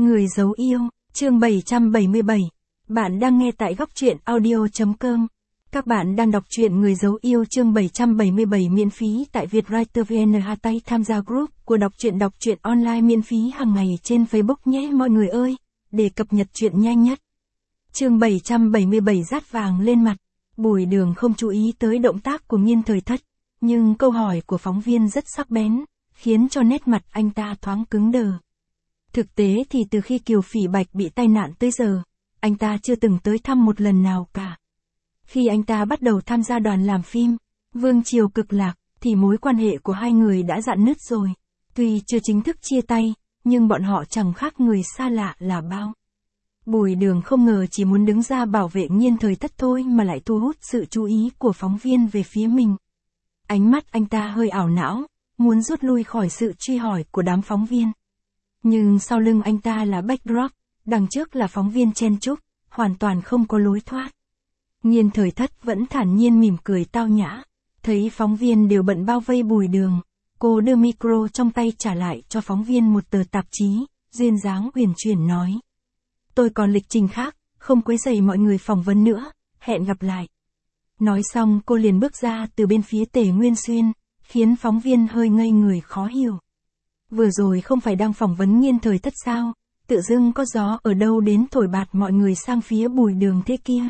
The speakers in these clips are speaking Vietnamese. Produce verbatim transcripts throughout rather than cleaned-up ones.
Người giấu yêu, chương bảy trăm bảy mươi bảy. Bạn đang nghe tại góc truyện audio chấm com. Các bạn đang đọc truyện Người giấu yêu chương bảy trăm bảy mươi bảy miễn phí tại Vietwriter vê en. Tay tham gia group của đọc truyện đọc truyện online miễn phí hàng ngày trên Facebook nhé mọi người ơi, để cập nhật truyện nhanh nhất. Chương bảy trăm bảy mươi bảy rát vàng lên mặt. Bùi Đường không chú ý tới động tác của Nghiên Thời Thất, nhưng câu hỏi của phóng viên rất sắc bén, khiến cho nét mặt anh ta thoáng cứng đờ. Thực tế thì từ khi Kiều Phỉ Bạch bị tai nạn tới giờ, anh ta chưa từng tới thăm một lần nào cả. Khi anh ta bắt đầu tham gia đoàn làm phim, Vương Triều Cực Lạc, thì mối quan hệ của hai người đã rạn nứt rồi. Tuy chưa chính thức chia tay, nhưng bọn họ chẳng khác người xa lạ là bao. Bùi Đường không ngờ chỉ muốn đứng ra bảo vệ Nghiên Thời Thất thôi mà lại thu hút sự chú ý của phóng viên về phía mình. Ánh mắt anh ta hơi ảo não, muốn rút lui khỏi sự truy hỏi của đám phóng viên. Nhưng sau lưng anh ta là backdrop, đằng trước là phóng viên chen chúc, hoàn toàn không có lối thoát. Nghiên Thời Thất vẫn thản nhiên mỉm cười tao nhã, thấy phóng viên đều bận bao vây Bùi Đường, cô đưa micro trong tay trả lại cho phóng viên một tờ tạp chí, duyên dáng uyển chuyển nói. Tôi còn lịch trình khác, không quấy rầy mọi người phỏng vấn nữa, hẹn gặp lại. Nói xong cô liền bước ra từ bên phía Tề Nguyên Xuyên, khiến phóng viên hơi ngây người khó hiểu. Vừa rồi không phải đang phỏng vấn Nghiên Thời Thất sao, tự dưng có gió ở đâu đến thổi bạt mọi người sang phía Bùi Đường thế kia.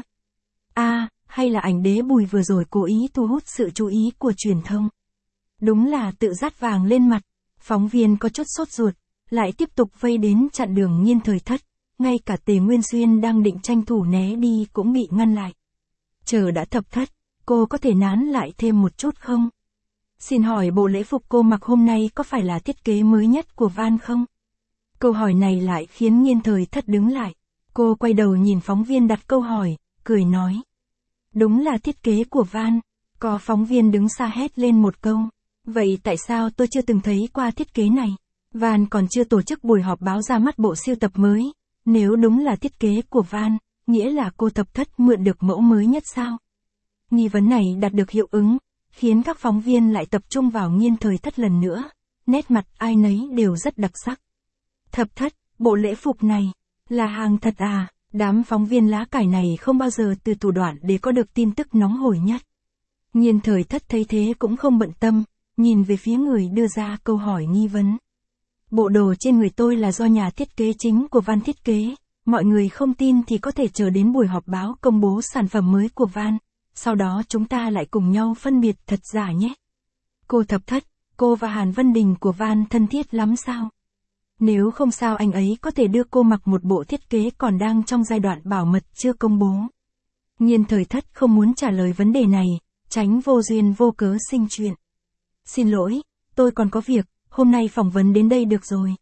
À, hay là ảnh đế Bùi vừa rồi cố ý thu hút sự chú ý của truyền thông. Đúng là tự rát vàng lên mặt, phóng viên có chút sốt ruột, lại tiếp tục vây đến chặn đường Nghiên Thời Thất, ngay cả Tề Nguyên Xuyên đang định tranh thủ né đi cũng bị ngăn lại. Chờ đã Thập Thất, cô có thể nán lại thêm một chút không? Xin hỏi bộ lễ phục cô mặc hôm nay có phải là thiết kế mới nhất của Van không? Câu hỏi này lại khiến Nghiên Thời Thất đứng lại. Cô quay đầu nhìn phóng viên đặt câu hỏi, cười nói. Đúng là thiết kế của Van. Có phóng viên đứng xa hét lên một câu. Vậy tại sao tôi chưa từng thấy qua thiết kế này? Van còn chưa tổ chức buổi họp báo ra mắt bộ siêu tập mới. Nếu đúng là thiết kế của Van, nghĩa là cô Thập Thất mượn được mẫu mới nhất sao? Nghi vấn này đạt được hiệu ứng, khiến các phóng viên lại tập trung vào Nghiên Thời Thất lần nữa. Nét mặt ai nấy đều rất đặc sắc. Thập Thất, bộ lễ phục này, là hàng thật à? Đám phóng viên lá cải này không bao giờ từ thủ đoạn để có được tin tức nóng hổi nhất. Nghiên Thời Thất thấy thế cũng không bận tâm, nhìn về phía người đưa ra câu hỏi nghi vấn. Bộ đồ trên người tôi là do nhà thiết kế chính của Van thiết kế, mọi người không tin thì có thể chờ đến buổi họp báo công bố sản phẩm mới của Van, sau đó chúng ta lại cùng nhau phân biệt thật giả nhé. Cô Thập Thất, cô và Hàn Vân Đình của Van thân thiết lắm sao? Nếu không sao anh ấy có thể đưa cô mặc một bộ thiết kế còn đang trong giai đoạn bảo mật chưa công bố. Nghiên Thời Thất không muốn trả lời vấn đề này, tránh vô duyên vô cớ sinh chuyện. Xin lỗi, tôi còn có việc, hôm nay phỏng vấn đến đây được rồi.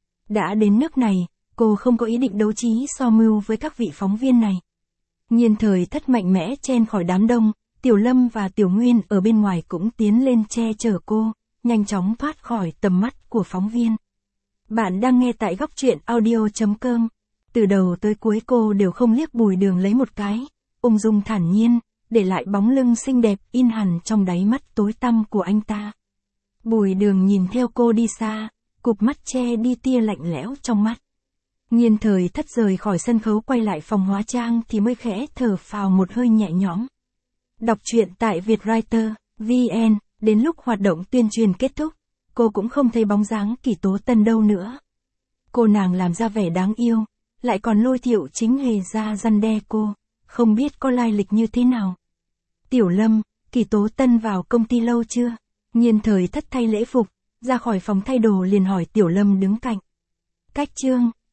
Đã đến nước này, cô không có ý định đấu trí so mưu với các vị phóng viên này. Nghiên Thời Thất mạnh mẽ chen khỏi đám đông, Tiểu Lâm và Tiểu Nguyên ở bên ngoài cũng tiến lên che chở cô, nhanh chóng thoát khỏi tầm mắt của phóng viên. Bạn đang nghe tại góc truyện audio chấm com. Từ đầu tới cuối cô đều không liếc Bùi Đường lấy một cái, ung dung thản nhiên, để lại bóng lưng xinh đẹp in hẳn trong đáy mắt tối tăm của anh ta. Bùi Đường nhìn theo cô đi xa, cụp mắt che đi tia lạnh lẽo trong mắt. Nghiên Thời Thất rời khỏi sân khấu quay lại phòng hóa trang thì mới khẽ thở phào một hơi nhẹ nhõm. Đọc truyện tại Vietwriter vê en, đến lúc hoạt động tuyên truyền kết thúc, cô cũng không thấy bóng dáng Kỷ Tố Tân đâu nữa. Cô nàng làm ra vẻ đáng yêu, lại còn lôi Thiệu Chính Hề ra răn đe cô, không biết có lai lịch như thế nào. Tiểu Lâm, Kỷ Tố Tân vào công ty lâu chưa? Nghiên Thời Thất thay lễ phục, ra khỏi phòng thay đồ liền hỏi Tiểu Lâm đứng cạnh. Cách chương